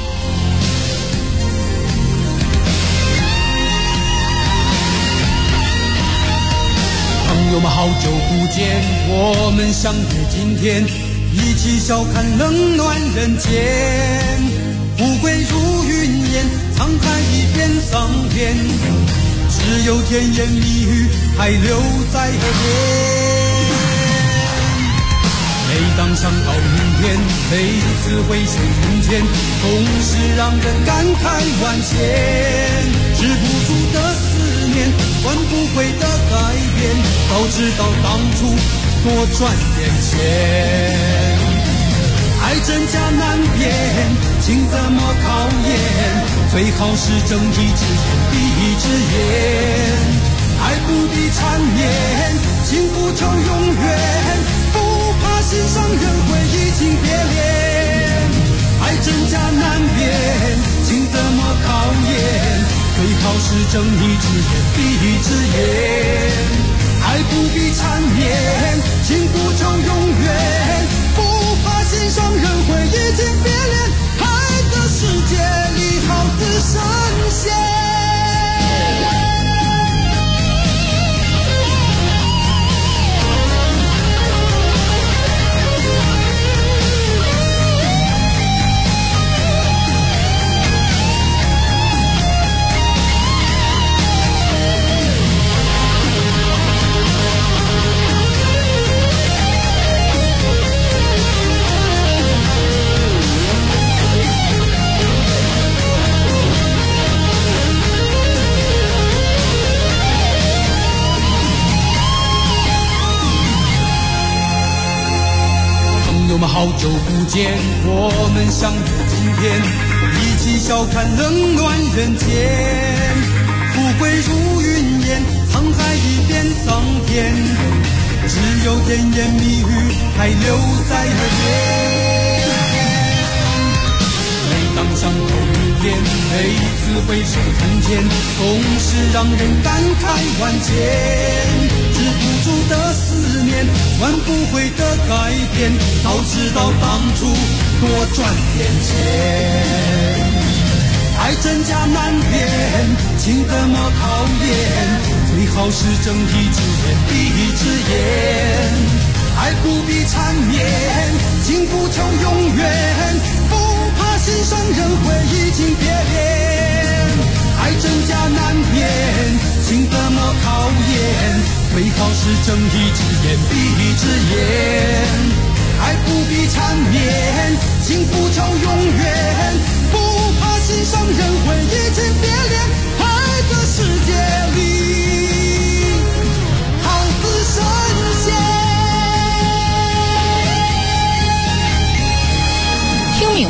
朋友们好久不见，我们相约今天，一起笑看冷暖人间。富贵如云烟，沧海一变桑田，只有甜言蜜语还留在耳边。每当想到明天，每次回首从前，总是让人感慨万千。止不住的思念，换不回的改变，早知道当初多赚点钱。爱真假难辨，情怎么考验？最好是睁一只眼闭一只眼。爱不必缠绵，情不求永远，不怕心上人会移情别恋。爱真假难辨，情怎么考验？最好是睁一只眼闭一只眼。爱不必缠绵，情不求永远，不怕心上人会移情别恋。爱的世界里好似神仙。我们好久不见，我们相约今天，一起笑看冷暖人间。富贵如云烟，沧海一变桑田，只有甜言蜜语还留在耳边。每当想到明天，每次回首从前，总是让人感慨万千。止不住的思念，换不回的改变，早知道当初多赚点钱。爱真假难辨，情怎么考验？最好是睁一只眼闭一只眼。爱不必缠绵，情不求永远，不怕心上人会移情别恋。爱真假难辨，情怎么考验？最好是睁一只眼闭一只眼。爱不必缠绵，情不求永远，不怕心上人会移情别恋。爱的世界里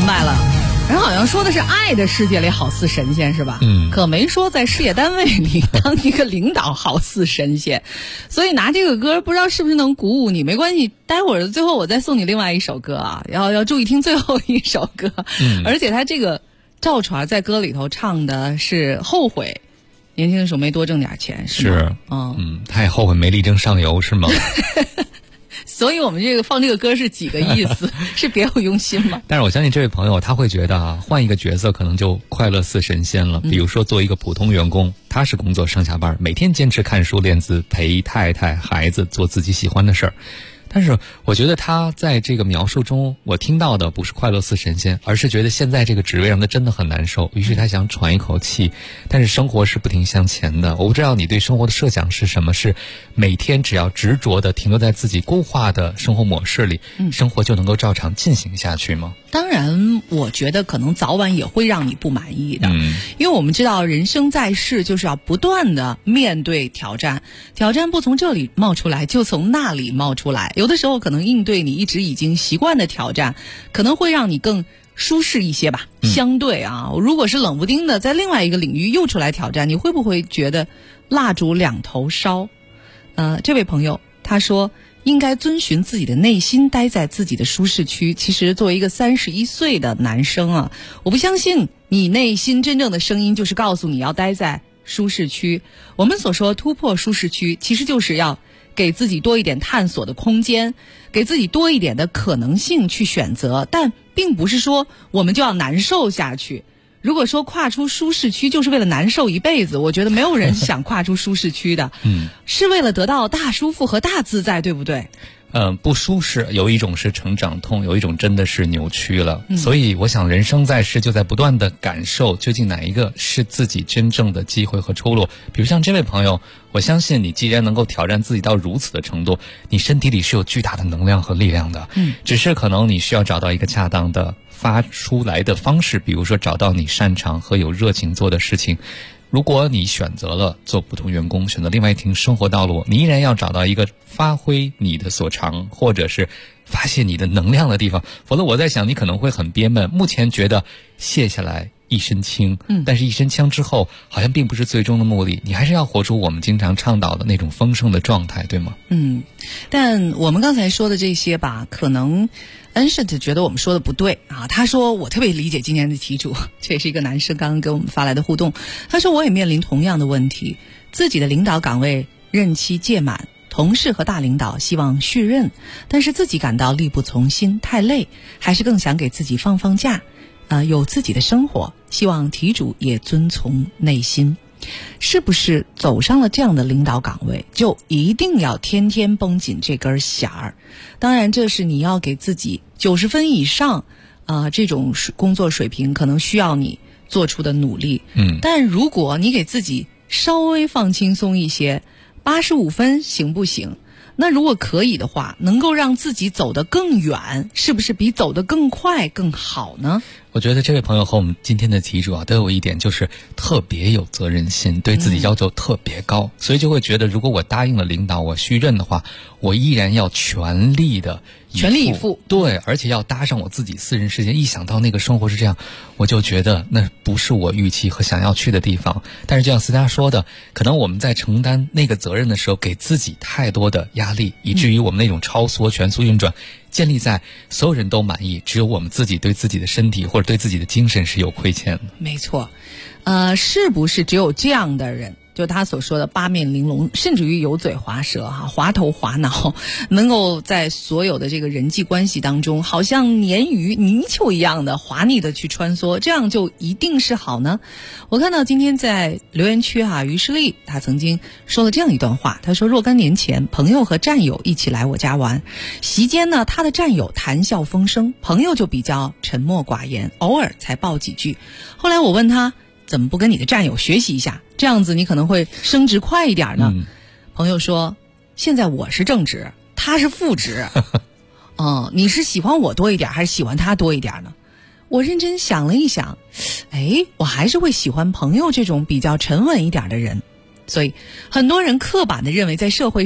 白了。人好像说的是爱的世界里好似神仙是吧？可没说在事业单位里当一个领导好似神仙。所以拿这个歌不知道是不是能鼓舞你，没关系，待会儿最后我再送你另外一首歌啊，要注意听最后一首歌。而且他这个赵传在歌里头唱的是后悔年轻的时候没多挣点钱，是吗？ 他也后悔没力争上游是吗？ 所以我们这个放这个歌是几个意思？是别有用心吗？ 但是我相信这位朋友他会觉得换一个角色可能就快乐似神仙了。比如说做一个普通员工，他是工作上下班，每天坚持看书练字，陪太太孩子做自己喜欢的事儿。但是我觉得他在这个描述中，我听到的不是快乐似神仙，而是觉得现在这个职位让他真的很难受，于是他想喘一口气。但是生活是不停向前的，我不知道你对生活的设想是什么？是每天只要执着的停留在自己固化的生活模式里，生活就能够照常进行下去吗？ 当然我觉得可能早晚也会让你不满意的。因为我们知道人生在世就是要不断的面对挑战，挑战不从这里冒出来就从那里冒出来，有的时候可能应对你一直已经习惯的挑战，可能会让你更舒适一些吧。相对如果是冷不丁的在另外一个领域又出来挑战，你会不会觉得蜡烛两头烧？这位朋友他说应该遵循自己的内心，待在自己的舒适区。其实作为一个31岁的男生我不相信你内心真正的声音就是告诉你要待在舒适区。我们所说突破舒适区，其实就是要给自己多一点探索的空间，给自己多一点的可能性去选择，但并不是说我们就要难受下去。如果说跨出舒适区就是为了难受一辈子，我觉得没有人想跨出舒适区的。是为了得到大舒服和大自在，对不对？ 不舒适，有一种是成长痛，有一种真的是扭曲了。所以我想人生在世就在不断的感受究竟哪一个是自己真正的机会和出路。比如像这位朋友，我相信你既然能够挑战自己到如此的程度，你身体里是有巨大的能量和力量的。只是可能你需要找到一个恰当的发出来的方式，比如说找到你擅长和有热情做的事情。如果你选择了做普通员工，选择另外一条生活道路，你依然要找到一个发挥你的所长或者是发泄你的能量的地方，否则我在想你可能会很憋闷。目前觉得卸下来一身轻，但是一身轻之后好像并不是最终的目的，你还是要活出我们经常倡导的那种丰盛的状态，对吗？ 但我们刚才说的这些吧，可能Ancient觉得我们说的不对他说我特别理解今年的题主，这也是一个男生刚刚给我们发来的互动。他说我也面临同样的问题，自己的领导岗位任期届满，同事和大领导希望续任，但是自己感到力不从心，太累，还是更想给自己放假，有自己的生活，希望题主也遵从内心。是不是走上了这样的领导岗位就一定要天天绷紧这根弦儿？当然这是你要给自己90分以上这种工作水平可能需要你做出的努力。但如果你给自己稍微放轻松一些，85分行不行？那如果可以的话，能够让自己走得更远，是不是比走得更快更好呢？ 我觉得这位朋友和我们今天的题主都有一点，就是特别有责任心，对自己要求特别高，所以就会觉得如果我答应了领导我续任的话，我依然要全力以赴。对，而且要搭上我自己私人时间。一想到那个生活是这样，我就觉得那不是我预期和想要去的地方。但是就像思佳说的，可能我们在承担那个责任的时候给自己太多的压力，以至于我们那种超缩全速运转建立在所有人都满意，只有我们自己对自己的身体或者对自己的精神是有亏欠的。 没错。是不是只有这样的人，就他所说的八面玲珑，甚至于油嘴滑舌滑头滑脑，能够在所有的这个人际关系当中好像鲶鱼泥鳅一样的滑腻的去穿梭，这样就一定是好呢？我看到今天在留言区于世丽他曾经说了这样一段话，他说若干年前朋友和战友一起来我家玩，席间呢他的战友谈笑风生，朋友就比较沉默寡言，偶尔才爆几句。后来我问他怎么不跟你的战友学习一下，这样子你可能会升职快一点呢？朋友说现在我是正职，他是副职你是喜欢我多一点还是喜欢他多一点呢？我认真想了一想，我还是会喜欢朋友这种比较沉稳一点的人。所以很多人刻板的认为在社会上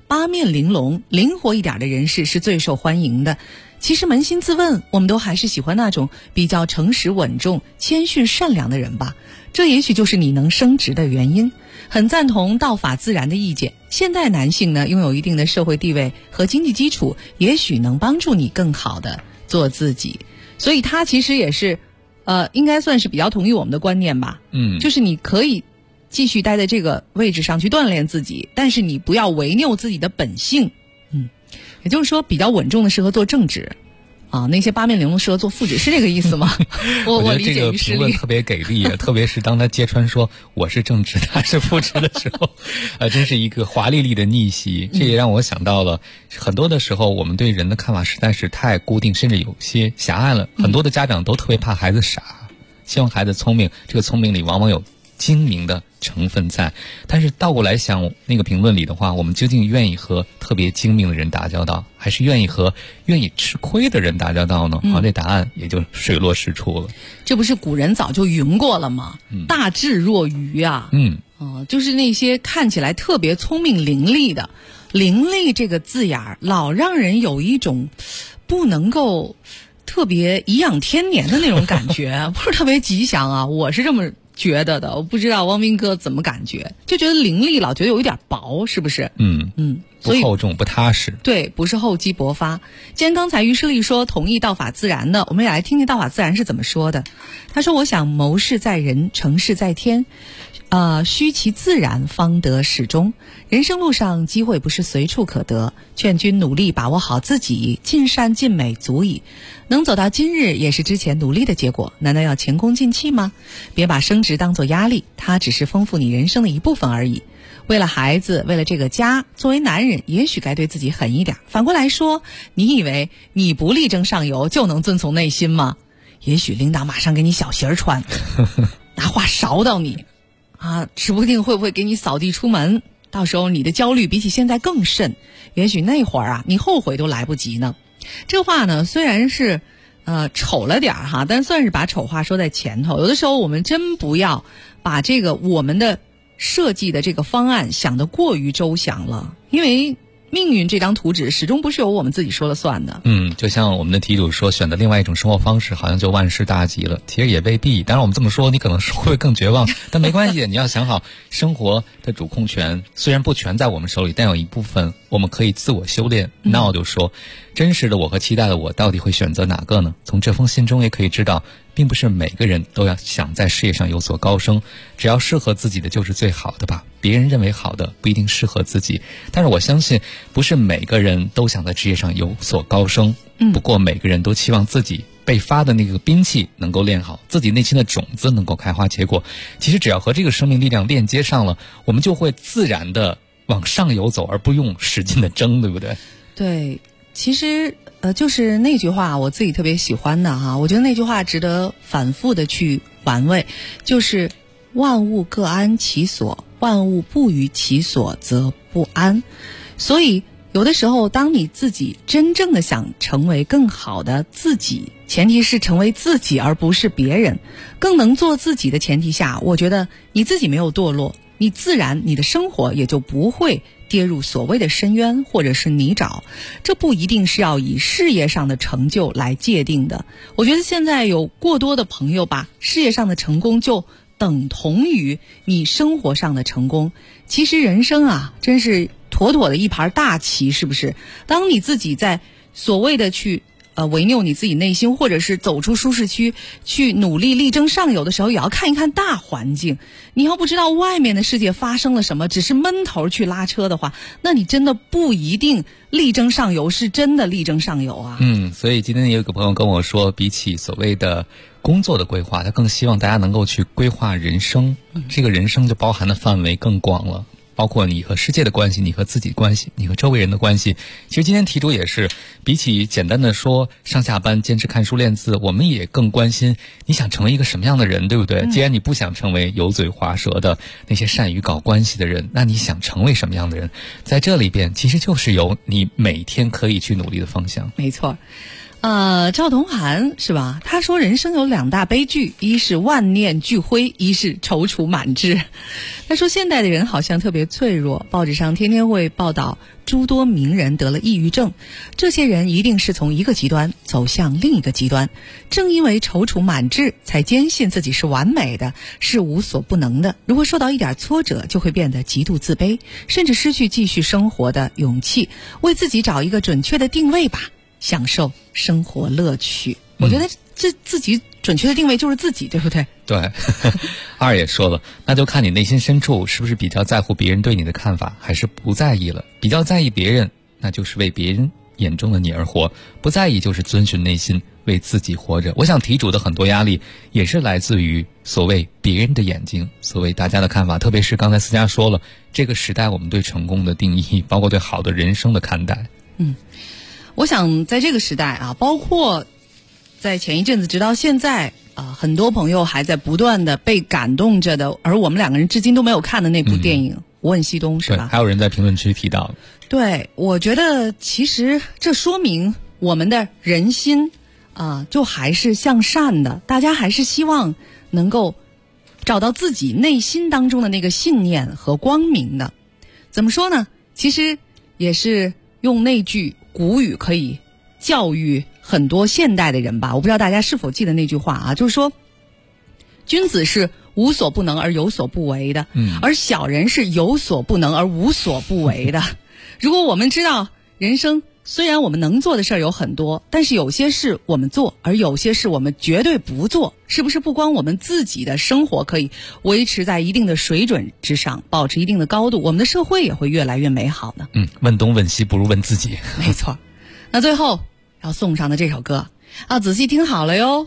八面玲珑、灵活一点的人士是最受欢迎的。其实扪心自问，我们都还是喜欢那种比较诚实稳重、谦逊善良的人吧。这也许就是你能升职的原因。很赞同道法自然的意见。现代男性呢，拥有一定的社会地位和经济基础，也许能帮助你更好的做自己。所以他其实也是，应该算是比较同意我们的观念吧。就是你可以继续待在这个位置上去锻炼自己，但是你不要违拗自己的本性。也就是说，比较稳重的适合做正职。那些八面玲珑适合做副职，是这个意思吗？ 我理解于实力。这个评论特别给力，特别是当他揭穿说我是正职，他是副职的时候，真是一个华丽丽的逆袭。这也让我想到了，很多的时候我们对人的看法实在是太固定，甚至有些狭隘了。很多的家长都特别怕孩子傻，希望孩子聪明，这个聪明里往往有精明的成分在。但是倒过来想，那个评论里的话，我们究竟愿意和特别精明的人打交道，还是愿意和愿意吃亏的人打交道呢？这答案也就水落石出了。 这不是古人早就云过了吗？大智若愚啊。就是那些看起来特别聪明伶俐的，伶俐这个字眼老让人有一种不能够特别颐养天年的那种感觉，不是特别吉祥啊。我是这么觉得的，我不知道汪斌哥怎么感觉，就觉得伶俐老觉得有一点薄，是不是？ 不厚重，不踏实。 对，不是厚积薄发。既然刚才于诗丽说同意道法自然的，我们也来听听道法自然是怎么说的。他说：“我想谋事在人，成事在天，虚其自然，方得始终。人生路上机会不是随处可得，劝君努力把握好自己，尽善尽美足矣。能走到今日，也是之前努力的结果。难道要前功尽弃吗？别把升职当作压力，它只是丰富你人生的一部分而已。为了孩子，为了这个家，作为男人，也许该对自己狠一点。反过来说，你以为你不力争上游就能遵从内心吗？也许领导马上给你小鞋穿，拿话勺到你指不定会不会给你扫地出门。到时候你的焦虑比起现在更甚，也许那会儿你后悔都来不及呢。”这话呢，虽然是丑了点但算是把丑话说在前头。有的时候我们真不要把这个我们的设计的这个方案想得过于周详了，因为命运这张图纸始终不是由我们自己说了算的。 就像我们的题主说，选择另外一种生活方式好像就万事大吉了，其实也未必。当然我们这么说你可能会更绝望，但没关系，你要想好，生活的主控权虽然不全在我们手里，但有一部分我们可以自我修炼。那我就说，真实的我和期待的我到底会选择哪个呢？从这封信中也可以知道，并不是每个人都要想在事业上有所高升，只要适合自己的就是最好的吧。别人认为好的不一定适合自己，但是我相信不是每个人都想在职业上有所高升。不过每个人都期望自己被发的那个兵器能够练好，自己内心的种子能够开花结果。其实只要和这个生命力量链接上了，我们就会自然的往上游走，而不用使劲的争，对不对？ 对，其实就是那句话我自己特别喜欢的我觉得那句话值得反复的去玩味，就是万物各安其所，万物不于其所则不安。所以有的时候当你自己真正的想成为更好的自己，前提是成为自己而不是别人，更能做自己的前提下，我觉得你自己没有堕落，你自然你的生活也就不会跌入所谓的深渊或者是泥沼。这不一定是要以事业上的成就来界定的。我觉得现在有过多的朋友把事业上的成功就等同于你生活上的成功。其实人生真是妥妥的一盘大棋，是不是？当你自己在所谓的去违拗你自己内心，或者是走出舒适区去努力力争上游的时候，也要看一看大环境。你要不知道外面的世界发生了什么，只是闷头去拉车的话，那你真的不一定力争上游是真的力争上游啊。 所以今天也有个朋友跟我说，比起所谓的工作的规划，他更希望大家能够去规划人生。这个人生就包含的范围更广了，包括你和世界的关系，你和自己的关系，你和周围人的关系。其实今天题主也是，比起简单的说上下班坚持看书练字，我们也更关心你想成为一个什么样的人，对不对？既然你不想成为油嘴滑舌的那些善于搞关系的人，那你想成为什么样的人？在这里边其实就是有你每天可以去努力的方向。 没错。 赵同涵是吧？他说人生有2大悲剧，一是万念俱灰，一是踌躇满志。他说现代的人好像特别脆弱，报纸上天天会报道诸多名人得了抑郁症，这些人一定是从一个极端走向另一个极端。正因为踌躇满志，才坚信自己是完美的，是无所不能的。如果受到一点挫折，就会变得极度自卑，甚至失去继续生活的勇气。为自己找一个准确的定位吧，享受生活乐趣。我觉得这自己准确的定位就是自己，对不对？ 对。二也说了，那就看你内心深处是不是比较在乎别人对你的看法，还是不在意了。比较在意别人，那就是为别人眼中的你而活；不在意就是遵循内心，为自己活着。我想题主的很多压力也是来自于所谓别人的眼睛，所谓大家的看法。特别是刚才思佳说了，这个时代我们对成功的定义，包括对好的人生的看待。 我想在这个时代啊，包括在前一阵子直到现在很多朋友还在不断的被感动着的，而我们2个人至今都没有看的那部电影《无问西东》，是吧？ 还有人在评论区提到。 对，我觉得其实这说明我们的人心就还是向善的，大家还是希望能够找到自己内心当中的那个信念和光明的。怎么说呢？其实也是用那句古语可以教育很多现代的人吧。我不知道大家是否记得那句话啊，就是说君子是无所不能而有所不为的，而小人是有所不能而无所不为的。如果我们知道人生虽然我们能做的事儿有很多，但是有些事我们做，而有些事我们绝对不做，是不是不光我们自己的生活可以维持在一定的水准之上，保持一定的高度，我们的社会也会越来越美好呢？ 问东问西不如问自己。 没错。那最后要送上的这首歌仔细听好了哟。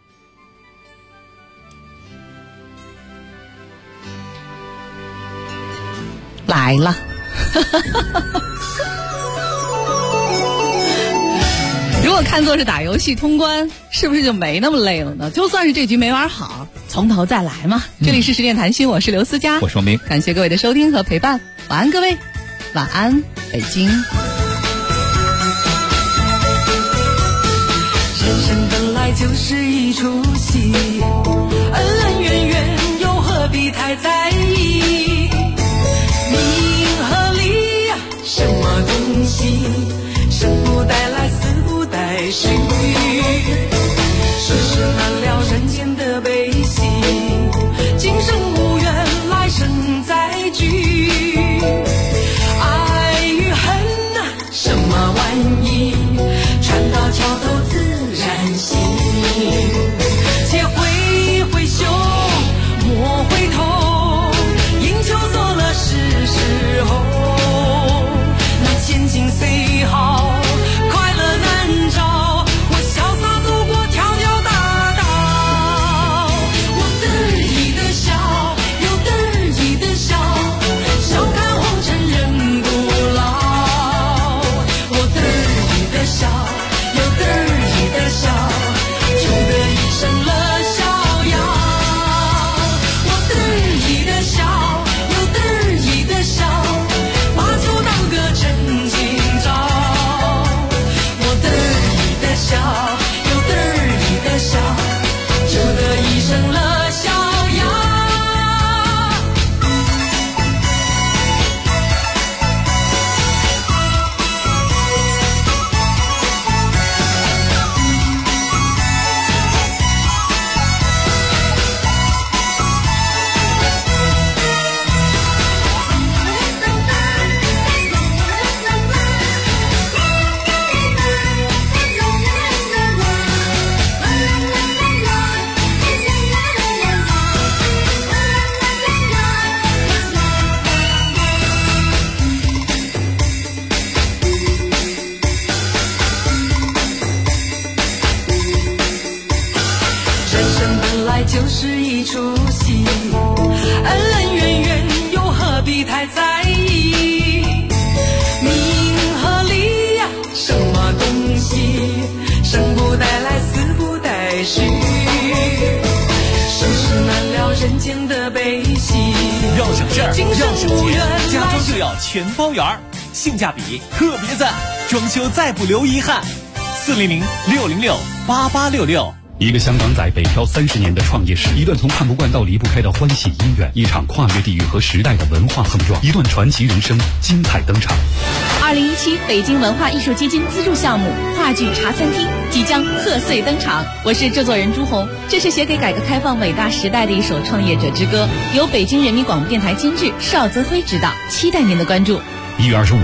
来了。如果看作是打游戏通关，是不是就没那么累了呢？就算是这局没玩好，从头再来嘛。这里是十点谈心，我是刘思佳， 我是王明， 感谢各位的收听和陪伴，晚安各位，晚安北京。 人生本来就是一出戏，恩恩怨怨又何必太在意？名和利什么东西，生不带来死不带去，世事难料人间的悲喜，今生无缘来生再聚，爱与恨什么玩意，船到桥头自然醒，且挥挥袖莫回头，饮酒作乐是时候，那前景虽好快乐难找，我潇洒走过条条大道，我得意的笑又得意的笑，笑看红尘人不老，我得意的笑又得意的笑，就得一生乐逍遥，我得意的笑又得意的笑，把酒当歌真今朝，我得意的笑又得意的笑，就得一生乐逍遥。就是一出戏，恩恩怨怨又何必太在意？名和利什么东西，生不带来死不带去，世事难料人间的悲喜， 要省事儿，要省钱，家装就要全包圆，性价比特别赞，装修再不留遗憾。 400-606-8866。 一个香港仔北漂30年的创业史，一段从看不惯到离不开的欢喜姻缘，一场跨越地域和时代的文化碰撞，一段传奇人生精彩登场。 2017北京文化艺术基金资助项目话剧茶餐厅即将贺岁登场，我是制作人朱红。这是写给改革开放伟大时代的一首创业者之歌，由北京人民广播电台监制邵泽辉执导，期待您的关注。 1月25